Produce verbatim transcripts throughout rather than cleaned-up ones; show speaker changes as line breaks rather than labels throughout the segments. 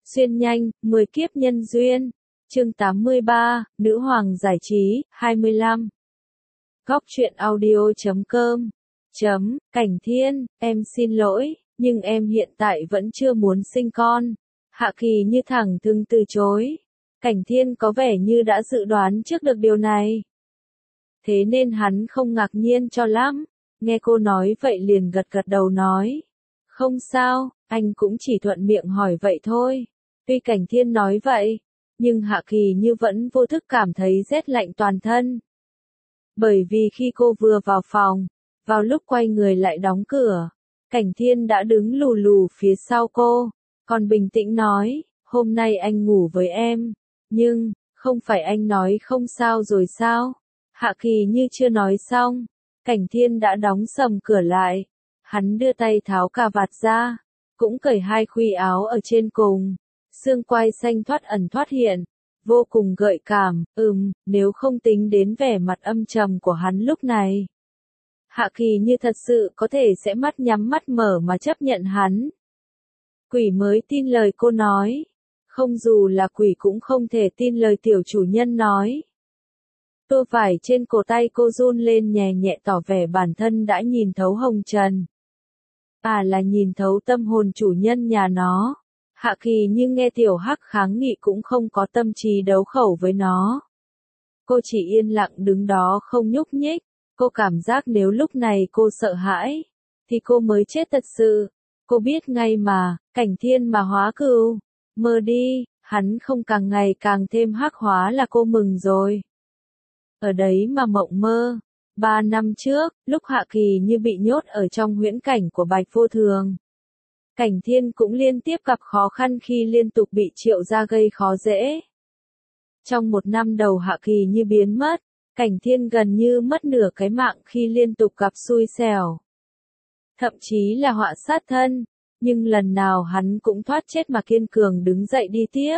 Xuyên nhanh, mười kiếp nhân duyên. Chương tám mươi ba, Nữ hoàng giải trí, hai mươi lăm. Góc truyện audio chấm com. Chấm, Cảnh Thiên, em xin lỗi, nhưng em hiện tại vẫn chưa muốn sinh con. Hạ Kỳ như thẳng thừng từ chối. Cảnh Thiên có vẻ như đã dự đoán trước được điều này. Thế nên hắn không ngạc nhiên cho lắm. Nghe cô nói vậy liền gật gật đầu nói. Không sao, anh cũng chỉ thuận miệng hỏi vậy thôi. Tuy Cảnh Thiên nói vậy, nhưng Hạ Kỳ như vẫn vô thức cảm thấy rét lạnh toàn thân. Bởi vì khi cô vừa vào phòng, vào lúc quay người lại đóng cửa, Cảnh Thiên đã đứng lù lù phía sau cô, còn bình tĩnh nói, hôm nay anh ngủ với em, nhưng, không phải anh nói không sao rồi sao? Hạ Kỳ như chưa nói xong, Cảnh Thiên đã đóng sầm cửa lại, hắn đưa tay tháo cà vạt ra, cũng cởi hai khuy áo ở trên cùng. Xương quai xanh thoát ẩn thoát hiện, vô cùng gợi cảm, ừm, nếu không tính đến vẻ mặt âm trầm của hắn lúc này. Hạ Kỳ như thật sự có thể sẽ mắt nhắm mắt mở mà chấp nhận hắn. Quỷ mới tin lời cô nói, không dù là quỷ cũng không thể tin lời tiểu chủ nhân nói. Tô vải trên cổ tay cô run lên nhẹ nhẹ tỏ vẻ bản thân đã nhìn thấu hồng trần. À là nhìn thấu tâm hồn chủ nhân nhà nó. Hạ Kỳ như nghe tiểu hắc kháng nghị cũng không có tâm trí đấu khẩu với nó. Cô chỉ yên lặng đứng đó không nhúc nhích, cô cảm giác nếu lúc này cô sợ hãi, thì cô mới chết thật sự. Cô biết ngay mà, Cảnh Thiên mà hóa cừu, mơ đi, hắn không càng ngày càng thêm hắc hóa là cô mừng rồi. Ở đấy mà mộng mơ, ba năm trước, lúc Hạ Kỳ như bị nhốt ở trong huyễn cảnh của Bạch Vô Thường. Cảnh Thiên cũng liên tiếp gặp khó khăn khi liên tục bị Triệu gia gây khó dễ. Trong một năm đầu Hạ Kỳ như biến mất, Cảnh Thiên gần như mất nửa cái mạng khi liên tục gặp xui xẻo. Thậm chí là họa sát thân, nhưng lần nào hắn cũng thoát chết mà kiên cường đứng dậy đi tiếp.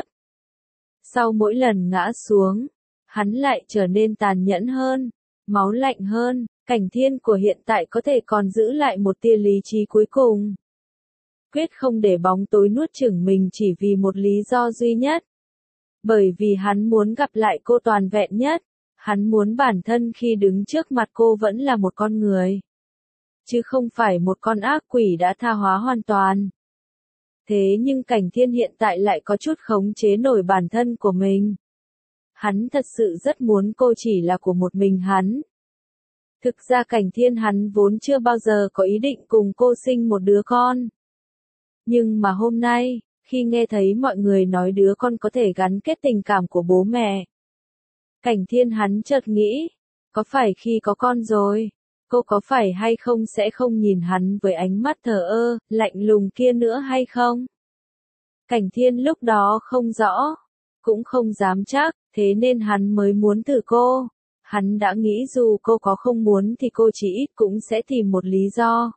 Sau mỗi lần ngã xuống, hắn lại trở nên tàn nhẫn hơn, máu lạnh hơn. Cảnh Thiên của hiện tại có thể còn giữ lại một tia lý trí cuối cùng. Quyết không để bóng tối nuốt chửng mình chỉ vì một lý do duy nhất. Bởi vì hắn muốn gặp lại cô toàn vẹn nhất, hắn muốn bản thân khi đứng trước mặt cô vẫn là một con người. Chứ không phải một con ác quỷ đã tha hóa hoàn toàn. Thế nhưng Cảnh Thiên hiện tại lại có chút khống chế nổi bản thân của mình. Hắn thật sự rất muốn cô chỉ là của một mình hắn. Thực ra Cảnh Thiên hắn vốn chưa bao giờ có ý định cùng cô sinh một đứa con. Nhưng mà hôm nay, khi nghe thấy mọi người nói đứa con có thể gắn kết tình cảm của bố mẹ, Cảnh Thiên hắn chợt nghĩ, có phải khi có con rồi, cô có phải hay không sẽ không nhìn hắn với ánh mắt thờ ơ, lạnh lùng kia nữa hay không? Cảnh Thiên lúc đó không rõ, cũng không dám chắc, thế nên hắn mới muốn thử cô. Hắn đã nghĩ dù cô có không muốn thì cô chỉ ít cũng sẽ tìm một lý do.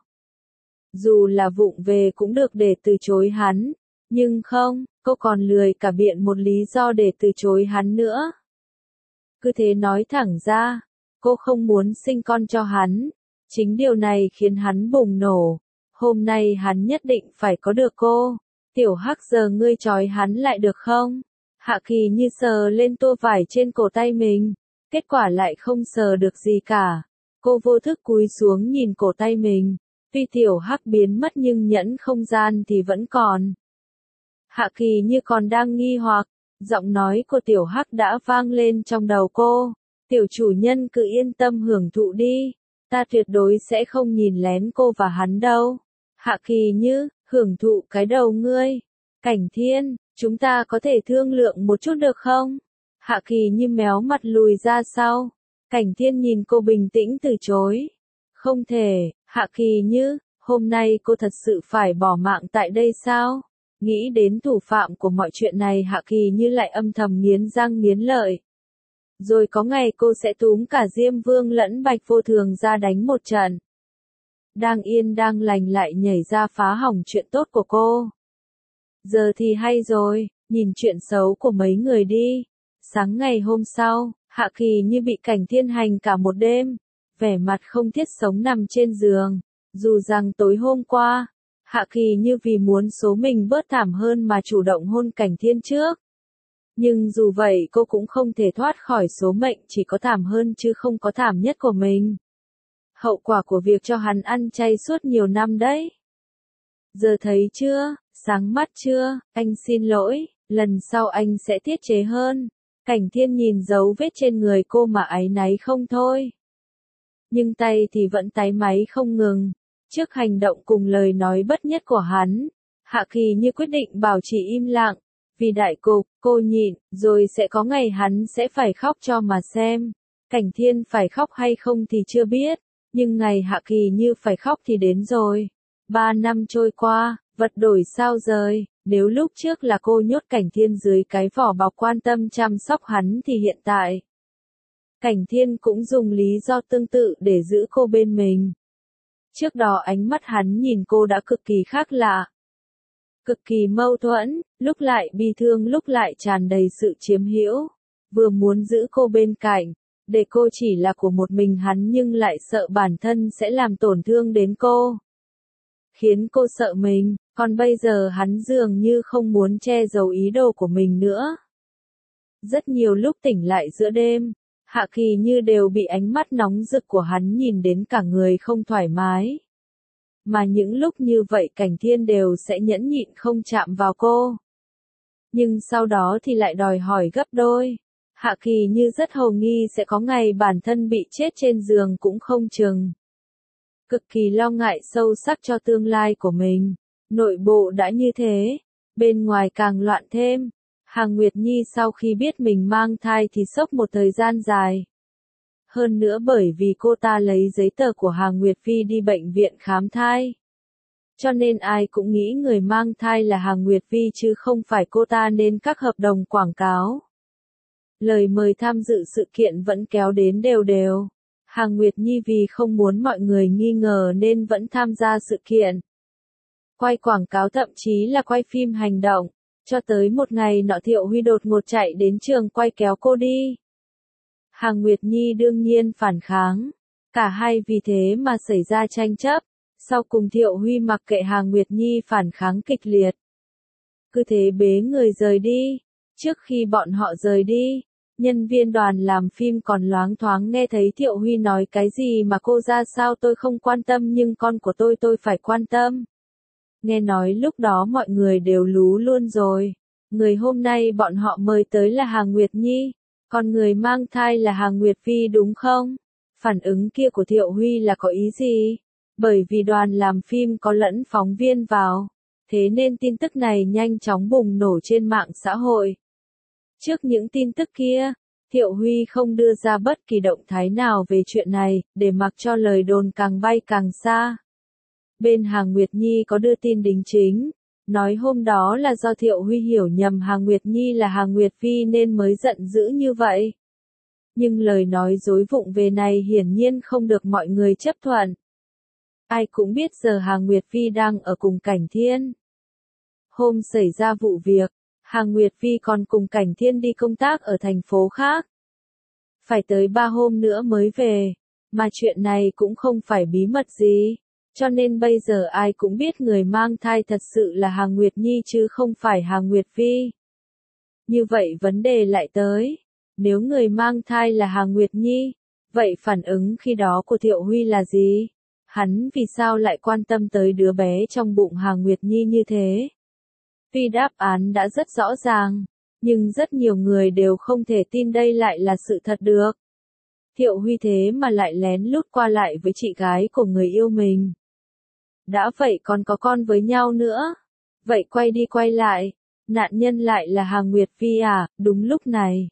Dù là vụng về cũng được để từ chối hắn, nhưng không, cô còn lười cả biện một lý do để từ chối hắn nữa. Cứ thế nói thẳng ra, cô không muốn sinh con cho hắn, chính điều này khiến hắn bùng nổ, hôm nay hắn nhất định phải có được cô. Tiểu Hắc giờ ngươi trói hắn lại được không? Hạ Kỳ như sờ lên tô vải trên cổ tay mình, kết quả lại không sờ được gì cả. Cô vô thức cúi xuống nhìn cổ tay mình. Tuy Tiểu Hắc biến mất nhưng nhẫn không gian thì vẫn còn. Hạ Kỳ như còn đang nghi hoặc, giọng nói của Tiểu Hắc đã vang lên trong đầu cô. Tiểu chủ nhân cứ yên tâm hưởng thụ đi, ta tuyệt đối sẽ không nhìn lén cô và hắn đâu. Hạ Kỳ như, hưởng thụ cái đầu ngươi. Cảnh Thiên, chúng ta có thể thương lượng một chút được không? Hạ Kỳ như méo mặt lùi ra sau. Cảnh Thiên nhìn cô bình tĩnh từ chối. Không thể, Hạ Kỳ như, hôm nay cô thật sự phải bỏ mạng tại đây sao? Nghĩ đến thủ phạm của mọi chuyện này Hạ Kỳ như lại âm thầm nghiến răng nghiến lợi. Rồi có ngày cô sẽ túm cả Diêm Vương lẫn Bạch Vô Thường ra đánh một trận. Đang yên đang lành lại nhảy ra phá hỏng chuyện tốt của cô. Giờ thì hay rồi, nhìn chuyện xấu của mấy người đi. Sáng ngày hôm sau, Hạ Kỳ như bị Cảnh Thiên hành cả một đêm. Vẻ mặt không thiết sống nằm trên giường, dù rằng tối hôm qua, Hạ Kỳ Như vì muốn số mình bớt thảm hơn mà chủ động hôn Cảnh Thiên trước. Nhưng dù vậy cô cũng không thể thoát khỏi số mệnh chỉ có thảm hơn chứ không có thảm nhất của mình. Hậu quả của việc cho hắn ăn chay suốt nhiều năm đấy. Giờ thấy chưa, sáng mắt chưa, anh xin lỗi, lần sau anh sẽ tiết chế hơn. Cảnh Thiên nhìn dấu vết trên người cô mà áy náy không thôi. Nhưng tay thì vẫn táy máy không ngừng. Trước hành động cùng lời nói bất nhất của hắn, Hạ Kỳ Như quyết định bảo trì im lặng. Vì đại cục, cô nhịn, rồi sẽ có ngày hắn sẽ phải khóc cho mà xem. Cảnh Thiên phải khóc hay không thì chưa biết, nhưng ngày Hạ Kỳ Như phải khóc thì đến rồi. Ba năm trôi qua, vật đổi sao rời, nếu lúc trước là cô nhốt Cảnh Thiên dưới cái vỏ bọc quan tâm chăm sóc hắn thì hiện tại. Cảnh Thiên cũng dùng lý do tương tự để giữ cô bên mình. Trước đó ánh mắt hắn nhìn cô đã cực kỳ khác lạ. Cực kỳ mâu thuẫn, lúc lại bi thương lúc lại tràn đầy sự chiếm hữu. Vừa muốn giữ cô bên cạnh, để cô chỉ là của một mình hắn nhưng lại sợ bản thân sẽ làm tổn thương đến cô. Khiến cô sợ mình, còn bây giờ hắn dường như không muốn che giấu ý đồ của mình nữa. Rất nhiều lúc tỉnh lại giữa đêm, Hạ Kỳ Như đều bị ánh mắt nóng rực của hắn nhìn đến cả người không thoải mái. Mà những lúc như vậy Cảnh Thiên đều sẽ nhẫn nhịn không chạm vào cô. Nhưng sau đó thì lại đòi hỏi gấp đôi. Hạ Kỳ Như rất hồ nghi sẽ có ngày bản thân bị chết trên giường cũng không chừng. Cực kỳ lo ngại sâu sắc cho tương lai của mình. Nội bộ đã như thế, bên ngoài càng loạn thêm. Hàng Nguyệt Nhi sau khi biết mình mang thai thì sốc một thời gian dài. Hơn nữa bởi vì cô ta lấy giấy tờ của Hàng Nguyệt Phi đi bệnh viện khám thai. Cho nên ai cũng nghĩ người mang thai là Hàng Nguyệt Phi chứ không phải cô ta nên các hợp đồng quảng cáo. Lời mời tham dự sự kiện vẫn kéo đến đều đều. Hàng Nguyệt Nhi vì không muốn mọi người nghi ngờ nên vẫn tham gia sự kiện. Quay quảng cáo thậm chí là quay phim hành động. Cho tới một ngày nọ Thiệu Huy đột ngột chạy đến trường quay kéo cô đi. Hàng Nguyệt Nhi đương nhiên phản kháng. Cả hai vì thế mà xảy ra tranh chấp. Sau cùng Thiệu Huy mặc kệ Hàng Nguyệt Nhi phản kháng kịch liệt. Cứ thế bế người rời đi. Trước khi bọn họ rời đi, nhân viên đoàn làm phim còn loáng thoáng nghe thấy Thiệu Huy nói cái gì mà cô ra sao tôi không quan tâm nhưng con của tôi tôi phải quan tâm. Nghe nói lúc đó mọi người đều lú luôn rồi. Người hôm nay bọn họ mời tới là Hàng Nguyệt Nhi. Còn người mang thai là Hàng Nguyệt Phi đúng không? Phản ứng kia của Thiệu Huy là có ý gì? Bởi vì đoàn làm phim có lẫn phóng viên vào. Thế nên tin tức này nhanh chóng bùng nổ trên mạng xã hội. Trước những tin tức kia, Thiệu Huy không đưa ra bất kỳ động thái nào về chuyện này, để mặc cho lời đồn càng bay càng xa. Bên Hàng Nguyệt Nhi có đưa tin đính chính, nói hôm đó là do Thiệu Huy hiểu nhầm Hàng Nguyệt Nhi là Hàng Nguyệt Phi nên mới giận dữ như vậy. Nhưng lời nói dối vụng về này hiển nhiên không được mọi người chấp thuận. Ai cũng biết giờ Hàng Nguyệt Phi đang ở cùng Cảnh Thiên. Hôm xảy ra vụ việc, Hàng Nguyệt Phi còn cùng Cảnh Thiên đi công tác ở thành phố khác. Phải tới ba hôm nữa mới về, mà chuyện này cũng không phải bí mật gì. Cho nên bây giờ ai cũng biết người mang thai thật sự là Hàng Nguyệt Nhi chứ không phải Hàng Nguyệt Phi. Như vậy vấn đề lại tới. Nếu người mang thai là Hàng Nguyệt Nhi, vậy phản ứng khi đó của Thiệu Huy là gì? Hắn vì sao lại quan tâm tới đứa bé trong bụng Hàng Nguyệt Nhi như thế? Tuy đáp án đã rất rõ ràng, nhưng rất nhiều người đều không thể tin đây lại là sự thật được. Thiệu Huy thế mà lại lén lút qua lại với chị gái của người yêu mình. Đã vậy còn có con với nhau nữa. Vậy quay đi quay lại, nạn nhân lại là Hàng Nguyệt Phi à? Đúng lúc này,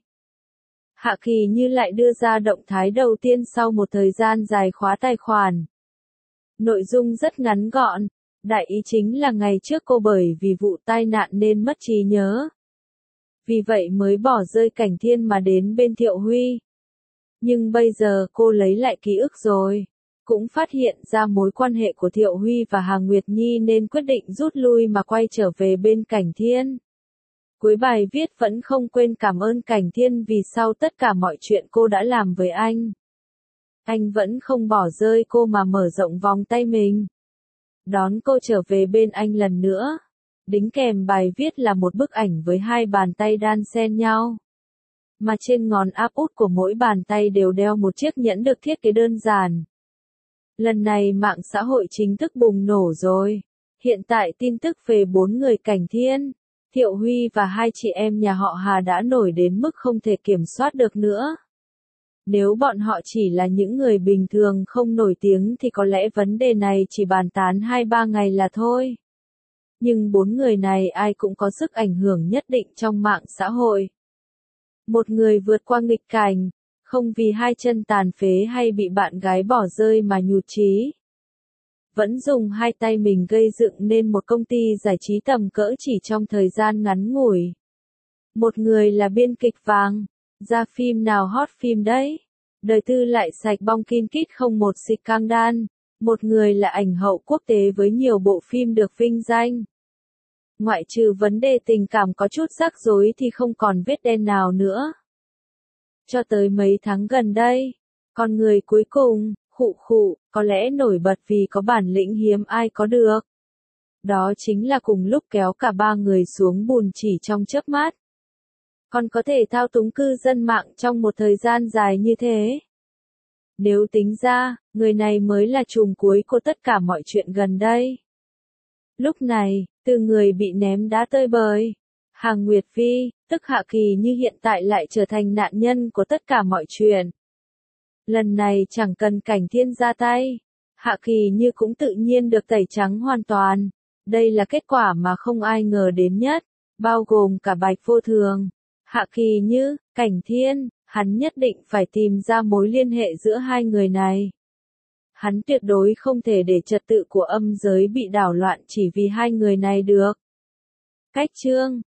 Hạ Kỳ Như lại đưa ra động thái đầu tiên sau một thời gian dài khóa tài khoản. Nội dung rất ngắn gọn, đại ý chính là ngày trước cô bởi vì vụ tai nạn nên mất trí nhớ. Vì vậy mới bỏ rơi Cảnh Thiên mà đến bên Thiệu Huy. Nhưng bây giờ cô lấy lại ký ức rồi, cũng phát hiện ra mối quan hệ của Thiệu Huy và Hàng Nguyệt Nhi nên quyết định rút lui mà quay trở về bên Cảnh Thiên. Cuối bài viết vẫn không quên cảm ơn Cảnh Thiên vì sau tất cả mọi chuyện cô đã làm với anh. Anh vẫn không bỏ rơi cô mà mở rộng vòng tay mình. đón cô trở về bên anh lần nữa. Đính kèm bài viết là một bức ảnh với hai bàn tay đan xen nhau. Mà trên ngón áp út của mỗi bàn tay đều đeo một chiếc nhẫn được thiết kế đơn giản. Lần này mạng xã hội chính thức bùng nổ rồi. Hiện tại tin tức về bốn người Cảnh Thiên, Thiệu Huy và hai chị em nhà họ Hà đã nổi đến mức không thể kiểm soát được nữa. Nếu bọn họ chỉ là những người bình thường không nổi tiếng thì có lẽ vấn đề này chỉ bàn tán hai ba ngày là thôi. Nhưng bốn người này ai cũng có sức ảnh hưởng nhất định trong mạng xã hội. Một người vượt qua nghịch cảnh, không vì hai chân tàn phế hay bị bạn gái bỏ rơi mà nhụt chí. Vẫn dùng hai tay mình gây dựng nên một công ty giải trí tầm cỡ chỉ trong thời gian ngắn ngủi. Một người là biên kịch vàng, ra phim nào hot phim đấy. Đời tư lại sạch bong kin kít không một xịt căng đan. Một người là ảnh hậu quốc tế với nhiều bộ phim được vinh danh. Ngoại trừ vấn đề tình cảm có chút rắc rối thì không còn vết đen nào nữa. Cho tới mấy tháng gần đây, con người cuối cùng, khụ khụ, có lẽ nổi bật vì có bản lĩnh hiếm ai có được. Đó chính là cùng lúc kéo cả ba người xuống bùn chỉ trong chớp mắt. Còn có thể thao túng cư dân mạng trong một thời gian dài như thế. Nếu tính ra, người này mới là trùm cuối của tất cả mọi chuyện gần đây. Lúc này, từ người bị ném đá tơi bời, Hà Nguyệt Vi, tức Hạ Kỳ Như hiện tại lại trở thành nạn nhân của tất cả mọi chuyện. Lần này chẳng cần Cảnh Thiên ra tay, Hạ Kỳ Như cũng tự nhiên được tẩy trắng hoàn toàn. Đây là kết quả mà không ai ngờ đến nhất, bao gồm cả Bạch Vô Thường, Hạ Kỳ Như, Cảnh Thiên, hắn nhất định phải tìm ra mối liên hệ giữa hai người này. Hắn tuyệt đối không thể để trật tự của âm giới bị đảo loạn chỉ vì hai người này được. Cách chương